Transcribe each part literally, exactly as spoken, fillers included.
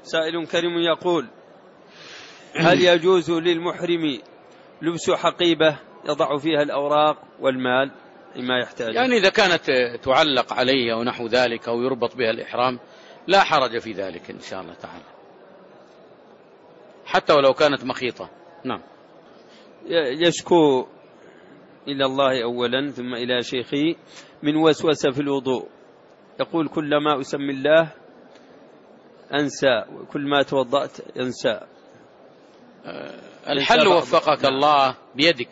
سائل كريم يقول: هل يجوز للمحرم لبس حقيبة يضع فيها الأوراق والمال ما يحتاج؟ يعني إذا كانت تعلق عليه أو نحو ذلك أو يربط بها الإحرام لا حرج في ذلك إن شاء الله تعالى، حتى ولو كانت مخيطة. نعم. يشكو إلى الله أولا ثم إلى شيخي من وسوسة في الوضوء، يقول: كلما أسمي الله أنسى، وكل ما توضأت ينسى. الحل وفقك الله بيدك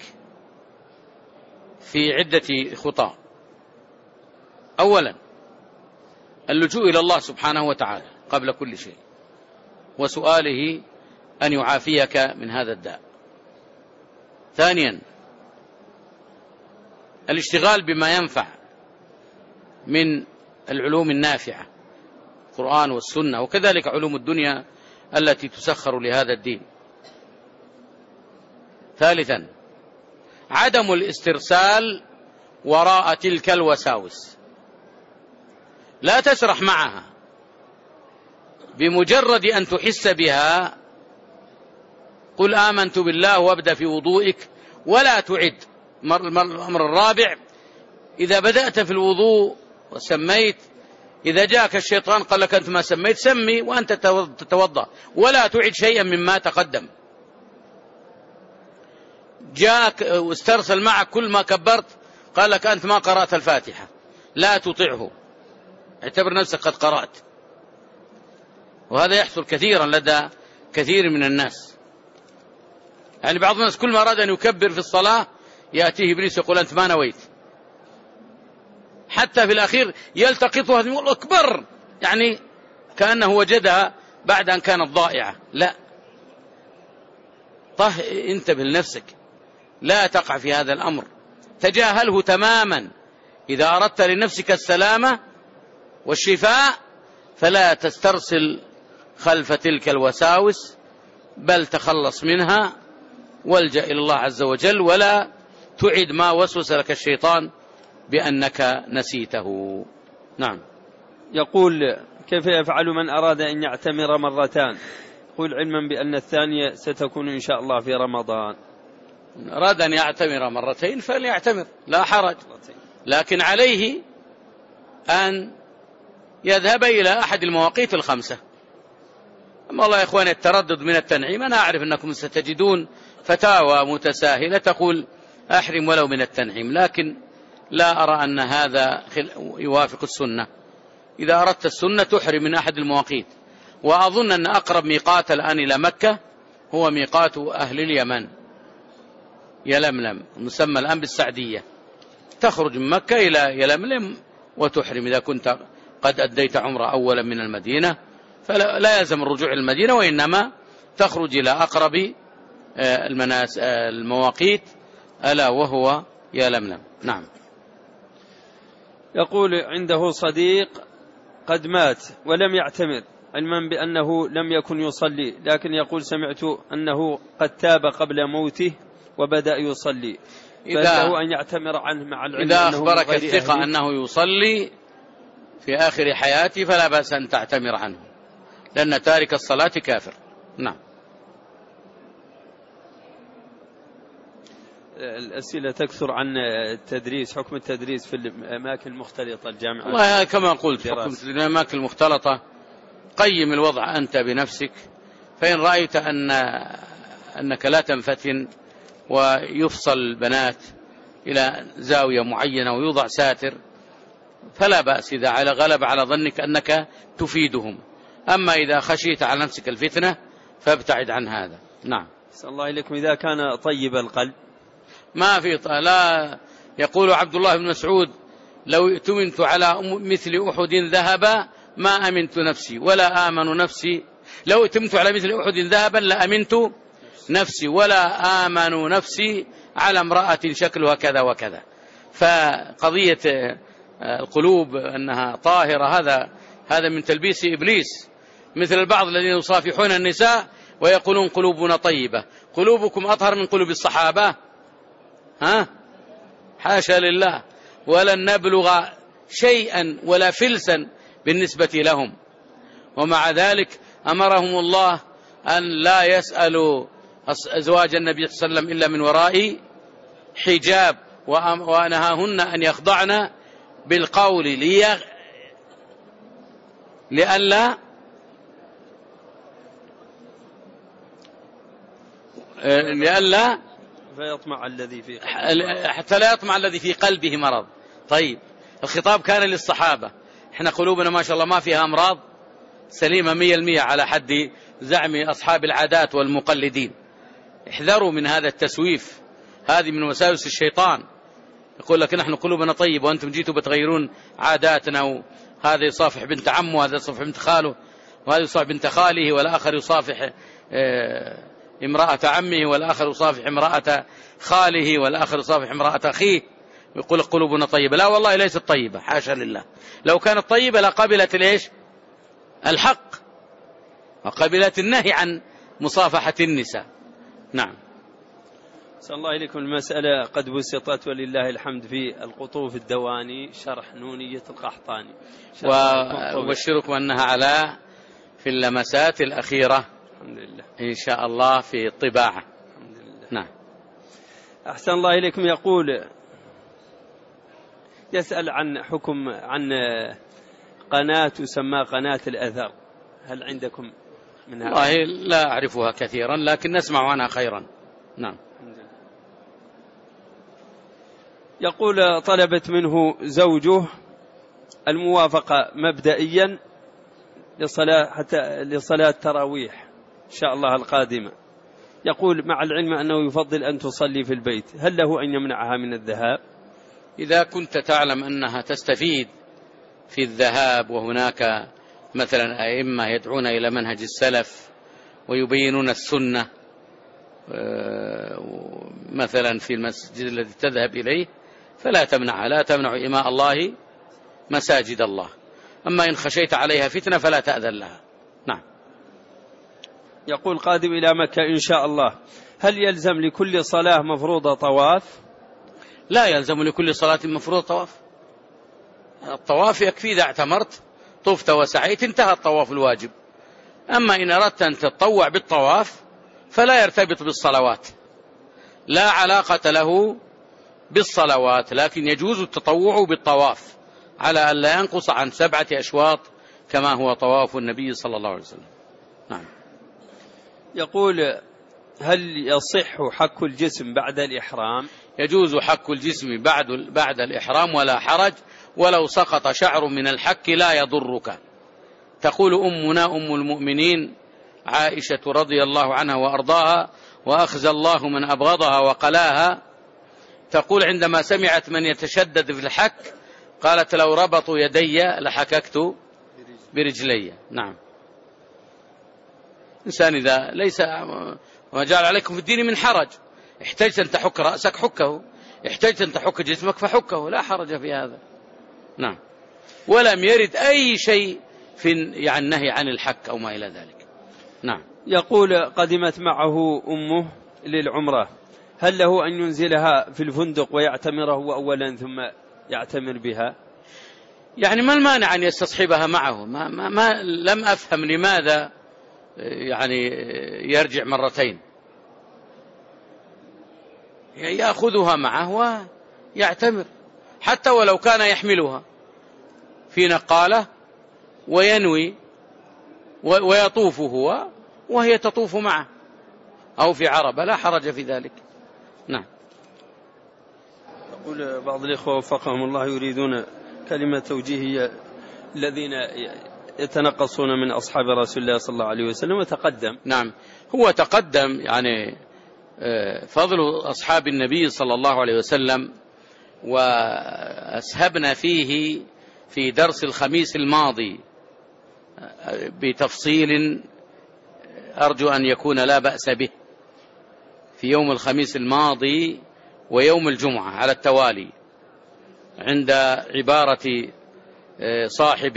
في عدة خطى. أولا اللجوء إلى الله سبحانه وتعالى قبل كل شيء، وسؤاله أن يعافيك من هذا الداء. ثانيا الاشتغال بما ينفع من العلوم النافعة، القرآن والسنة، وكذلك علوم الدنيا التي تسخر لهذا الدين. ثالثا عدم الاسترسال وراء تلك الوساوس، لا تسرح معها، بمجرد أن تحس بها قل آمنت بالله وابدأ في وضوئك ولا تعد. الأمر الرابع: إذا بدأت في الوضوء وسميت، إذا جاءك الشيطان قال لك أنت ما سميت، سمي وأنت تتوضأ ولا تعد شيئا مما تقدم. جاءك واسترسل معك كل ما كبرت قال لك أنت ما قرأت الفاتحة، لا تطيعه، اعتبر نفسك قد قرأت. وهذا يحصل كثيرا لدى كثير من الناس. يعني بعض الناس كل ما أراد أن يكبر في الصلاة يأتيه إبليس يقول أنت ما نويت، حتى في الأخير يلتقطها يقول أكبر، يعني كأنه وجدها بعد أن كانت ضائعة. لا، طه انتبه لنفسك، لا تقع في هذا الأمر، تجاهله تماما. إذا أردت لنفسك السلامة والشفاء فلا تسترسل خلف تلك الوساوس، بل تخلص منها والجأ إلى الله عز وجل، ولا تعد ما وسوس لك الشيطان بأنك نسيته. نعم. يقول: كيف يفعل من أراد أن يعتمر مرتان؟ يقول علما بأن الثانية ستكون إن شاء الله في رمضان. أراد أن يعتمر مرتين فليعتمر، لا حرج، لكن عليه أن يذهب إلى أحد المواقيت الخمسة. أما الله يا إخوان التردد من التنعيم، أنا أعرف أنكم ستجدون فتاوى متساهلة تقول أحرم ولو من التنعيم، لكن لا أرى أن هذا يوافق السنة. إذا أردت السنة تحرم من أحد المواقيت. وأظن أن أقرب ميقات الآن إلى مكة هو ميقات أهل اليمن، يلملم، مسمى الآن بالسعدية. تخرج من مكة إلى يلملم وتحرم إذا كنت قد أديت عمرة أولا من المدينة، فلا يلزم الرجوع إلى المدينة، وإنما تخرج إلى أقرب المناس المواقيت ألا وهو يلملم. نعم. يقول: عنده صديق قد مات ولم يعتمر، علما بأنه لم يكن يصلي، لكن يقول سمعت أنه قد تاب قبل موته وبدأ يصلي، فله أن يعتمر عنه مع العلم. إذا أخبرك الثقة أنه يصلي في آخر حياته فلا بأس أن تعتمر عنه، لأن تارك الصلاة كافر. نعم. الأسئلة تكثر عن التدريس، حكم التدريس في الأماكن المختلطة، الجامعات. والله كما قلت، حكم في الأماكن المختلطة قيم الوضع أنت بنفسك، فإن رأيت أن أنك لا تنفتن ويفصل البنات إلى زاوية معينة ويوضع ساتر فلا بأس، إذا على غلب على ظنك أنك تفيدهم. أما إذا خشيت على نفسك الفتنة فابتعد عن هذا. نعم. صلى الله عليكم. إذا كان طيب القلب ما في ط... لا. يقول عبد الله بن مسعود: لو ائتمنت على مثل أحد ذهبا ما أمنت نفسي ولا آمن نفسي، لو ائتمنت على مثل أحد ذهبا لأمنت نفسي ولا آمن نفسي على امرأة شكلها كذا وكذا. فقضية القلوب أنها طاهرة هذا هذا من تلبيس إبليس، مثل البعض الذين يصافحون النساء ويقولون قلوبنا طيبة. قلوبكم أطهر من قلوب الصحابة؟ ها؟ حاشا لله، ولن نبلغ شيئا ولا فلسا بالنسبة لهم. ومع ذلك أمرهم الله أن لا يسألوا أزواج النبي صلى الله عليه وسلم إلا من وراء حجاب، ونهاهن أن يخضعن بالقول لي لئلا لئلا فيطمع الذي في حتى لا يطمع الذي في قلبه مرض. طيب الخطاب كان للصحابة، احنا قلوبنا ما شاء الله ما فيها أمراض، سليمة مية المية على حد زعم أصحاب العادات والمقلدين. احذروا من هذا التسويف، هذه من وساوس الشيطان. يقول لك نحن قلوبنا طيب وأنتم جيتوا بتغيرون عاداتنا، وهذا يصافح بنت عمه وهذا يصافح بنت خاله وهذا يصافح بنت خاله والآخر يصافح امرأة عمه والآخر يصافح امرأة خاله والآخر يصافح امرأة أخيه، يقول قلوبنا طيبة. لا والله ليست طيبة، حاشا لله. لو كانت طيبة لقبلت ليش الحق وقبلت النهي عن مصافحة النساء. نعم. صلى الله إليكم. المسألة قد بسطت ولله الحمد في القطوف الدواني شرح نونية القحطاني، وأبشركم أنها على في اللمسات الأخيرة الحمد لله إن شاء الله في الطباعة. الحمد لله. نعم. أحسن الله إليكم. يقول يسأل عن حكم عن قناة تسمى قناة الأثر، هل عندكم منها؟ والله لا أعرفها كثيرا لكن نسمع عنها خيرا. نعم. يقول طلبت منه زوجه الموافقة مبدئيا لصلاة حتى لصلاة التراويح إن شاء الله القادمة. يقول مع العلم أنه يفضل أن تصلي في البيت، هل له أن يمنعها من الذهاب؟ إذا كنت تعلم أنها تستفيد في الذهاب، وهناك مثلا أئمة يدعون إلى منهج السلف ويبينون السنة مثلا في المسجد الذي تذهب إليه، فلا تمنعها، لا تمنع إماء الله مساجد الله. أما إن خشيت عليها فتنة فلا تأذن لها. نعم. يقول قادم إلى مكة إن شاء الله، هل يلزم لكل صلاة مفروضة طواف؟ لا يلزم لكل صلاة مفروضة طواف. الطواف يكفي إذا اعتمرت طفت وسعيت انتهى الطواف الواجب. أما إن أردت أن تتطوع بالطواف فلا يرتبط بالصلوات، لا علاقة له بالصلوات، لكن يجوز التطوع بالطواف على أن لا ينقص عن سبعة أشواط كما هو طواف النبي صلى الله عليه وسلم. نعم. يقول هل يصح حك الجسم بعد الإحرام؟ يجوز حك الجسم بعد بعد الإحرام ولا حرج، ولو سقط شعر من الحك لا يضرك. تقول أمنا أم المؤمنين عائشة رضي الله عنها وأرضاها وأخزى الله من أبغضها وقلاها، تقول عندما سمعت من يتشدد في الحك قالت لو ربطوا يدي لحككت برجلي. نعم. إنسان إذا ليس وما جعل عليكم في الدين من حرج، احتجت أن تحك رأسك حكه، احتجت أن تحك جسمك فحكه، لا حرج في هذا. نعم. ولم يرد أي شيء في يعني النهي عن الحك أو ما إلى ذلك. نعم. يقول قدمت معه أمه للعمرة، هل له أن ينزلها في الفندق ويعتمره أولا ثم يعتمر بها؟ يعني ما المانع أن يستصحبها معه؟ ما, ما, ما لم أفهم لماذا يعني يرجع مرتين. يأخذها معه ويعتمر حتى ولو كان يحملها في نقالة وينوي ويطوف هو وهي تطوف معه أو في عربة، لا حرج في ذلك. نعم. يقول بعض الإخوة وفقهم الله يريدون كلمة توجيهية الذين يتنقصون من أصحاب رسول الله صلى الله عليه وسلم وتقدم. نعم. هو تقدم يعني فضل أصحاب النبي صلى الله عليه وسلم، وأسهبنا فيه في درس الخميس الماضي بتفصيل أرجو أن يكون لا بأس به، في يوم الخميس الماضي ويوم الجمعة على التوالي، عند عبارة صاحب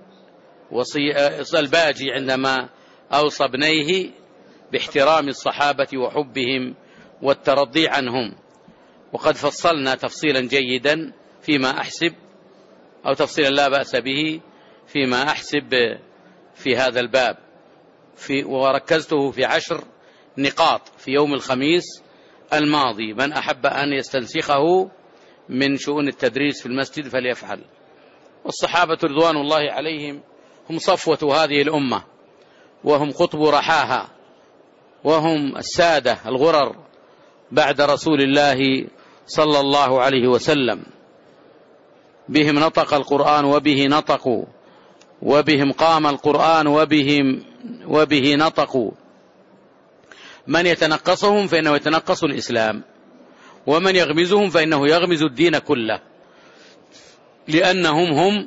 الباجي عندما أوصى ابنيه باحترام الصحابة وحبهم والترضي عنهم. وقد فصلنا تفصيلا جيدا فيما أحسب، أو تفصيلا لا بأس به فيما أحسب في هذا الباب، في وركزته في عشر نقاط في يوم الخميس الماضي. من أحب أن يستنسخه من شؤون التدريس في المسجد فليفعل. والصحابة رضوان الله عليهم هم صفوة هذه الأمة، وهم قطب رحاها، وهم السادة الغرر بعد رسول الله صلى الله عليه وسلم. بهم نطق القرآن وبه نطقوا، وبهم قام القرآن وبهم وبه نطقوا. من يتنقصهم فإنه يتنقص الإسلام، ومن يغمزهم فإنه يغمز الدين كله، لأنهم هم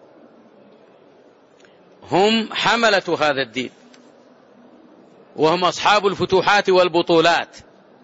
هم حملة هذا الدين، وهم أصحاب الفتوحات والبطولات،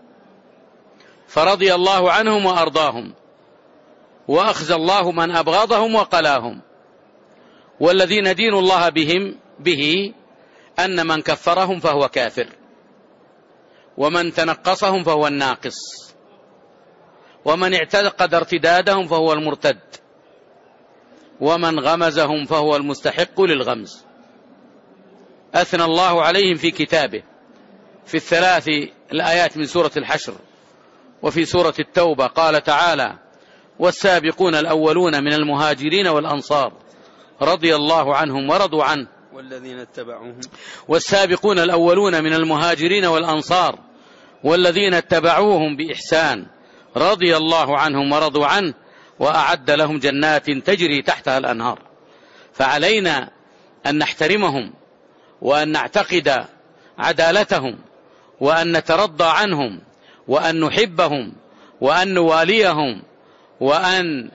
فرضي الله عنهم وأرضاهم، وأخزى الله من أبغضهم وقلاهم. والذين دين الله بهم به أن من كفرهم فهو كافر، ومن تنقصهم فهو الناقص، ومن اعتقد ارتدادهم فهو المرتد، ومن غمزهم فهو المستحق للغمز. أثنى الله عليهم في كتابه في الثلاث الآيات من سورة الحشر وفي سورة التوبة. قال تعالى: والسابقون الأولون من المهاجرين والأنصار رضي الله عنهم ورضوا عنه والذين اتبعوهم والسابقون الأولون من المهاجرين والأنصار والذين اتبعوهم بإحسان رضي الله عنهم ورضوا عنه وأعد لهم جنات تجري تحتها الأنهار. فعلينا أن نحترمهم، وأن نعتقد عدالتهم، وأن نترضى عنهم، وأن نحبهم، وأن نواليهم، وأن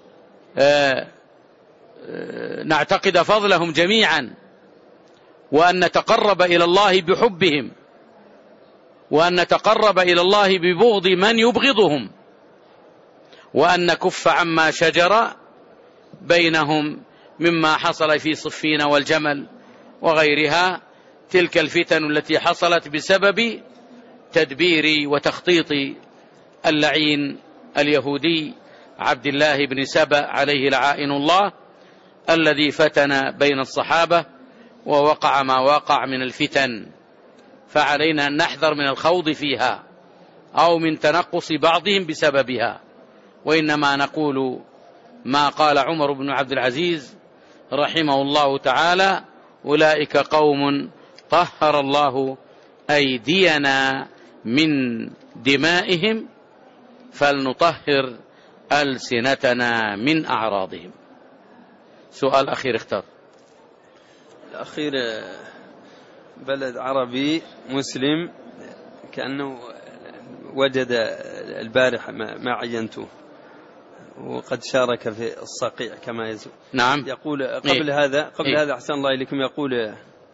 نعتقد فضلهم جميعا، وأن نتقرب إلى الله بحبهم، وأن نتقرب إلى الله ببغض من يبغضهم، وأن نكف عما شجر بينهم مما حصل في صفين والجمل وغيرها، تلك الفتن التي حصلت بسبب تدبير وتخطيط اللعين اليهودي عبد الله بن سبأ عليه لعائن الله، الذي فتن بين الصحابة ووقع ما وقع من الفتن. فعلينا أن نحذر من الخوض فيها أو من تنقص بعضهم بسببها، وإنما نقول ما قال عمر بن عبد العزيز رحمه الله تعالى: أولئك قوم طهر الله أيدينا من دمائهم فلنطهر ألسنتنا من أعراضهم. سؤال أخير اختار. الأخير: بلد عربي مسلم كأنه وجد البارحة ما عينته وقد شارك في الصقيع كما يزعم. نعم. يقول قبل إيه؟ هذا قبل إيه؟ هذا أحسن الله إليكم، يقول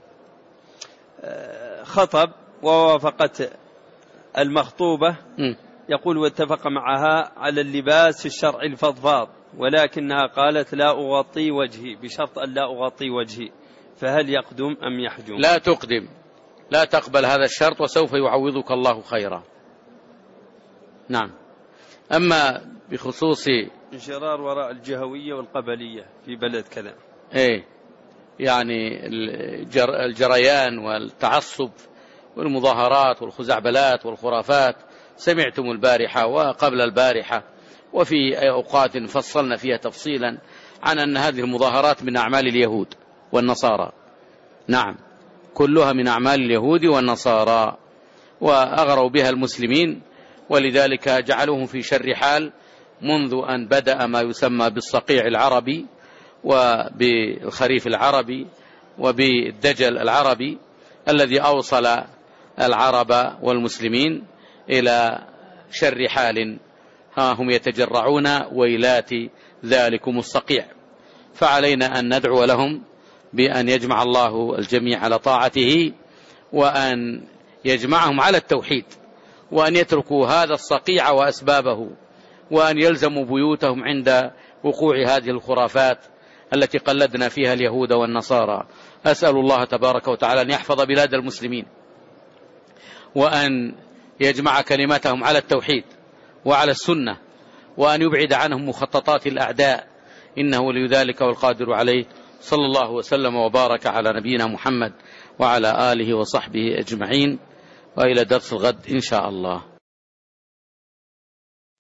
خطب ووافقت المخطوبة، م. يقول واتفق معها على اللباس الشرعي الفضفاض، ولكنها قالت لا أغطي وجهي، بشرط أن لا أغطي وجهي، فهل يقدم أم يحجم؟ لا تقدم، لا تقبل هذا الشرط، وسوف يعوضك الله خيرا. نعم. أما بخصوص انشرار وراء الجهوية والقبلية في بلد كذا، ايه يعني الجر الجريان والتعصب والمظاهرات والخزعبلات والخرافات، سمعتم البارحة وقبل البارحة وفي أوقات فصلنا فيها تفصيلا عن أن هذه المظاهرات من أعمال اليهود والنصارى. نعم، كلها من أعمال اليهود والنصارى، وأغروا بها المسلمين، ولذلك جعلوهم في شر حال منذ أن بدأ ما يسمى بالصقيع العربي وبالخريف العربي وبالدجل العربي، الذي أوصل العرب والمسلمين إلى شر حال. ها هم يتجرعون ويلات ذلكم الصقيع. فعلينا أن ندعو لهم بأن يجمع الله الجميع على طاعته، وأن يجمعهم على التوحيد، وأن يتركوا هذا الصقيع وأسبابه، وأن يلزموا بيوتهم عند وقوع هذه الخرافات التي قلدنا فيها اليهود والنصارى. أسأل الله تبارك وتعالى أن يحفظ بلاد المسلمين، وأن يجمع كلمتهم على التوحيد وعلى السنة، وأن يبعد عنهم مخططات الأعداء، إنه ولي ذلك والقادر عليه. صلى الله وسلم وبارك على نبينا محمد وعلى آله وصحبه أجمعين، وإلى درس الغد إن شاء الله.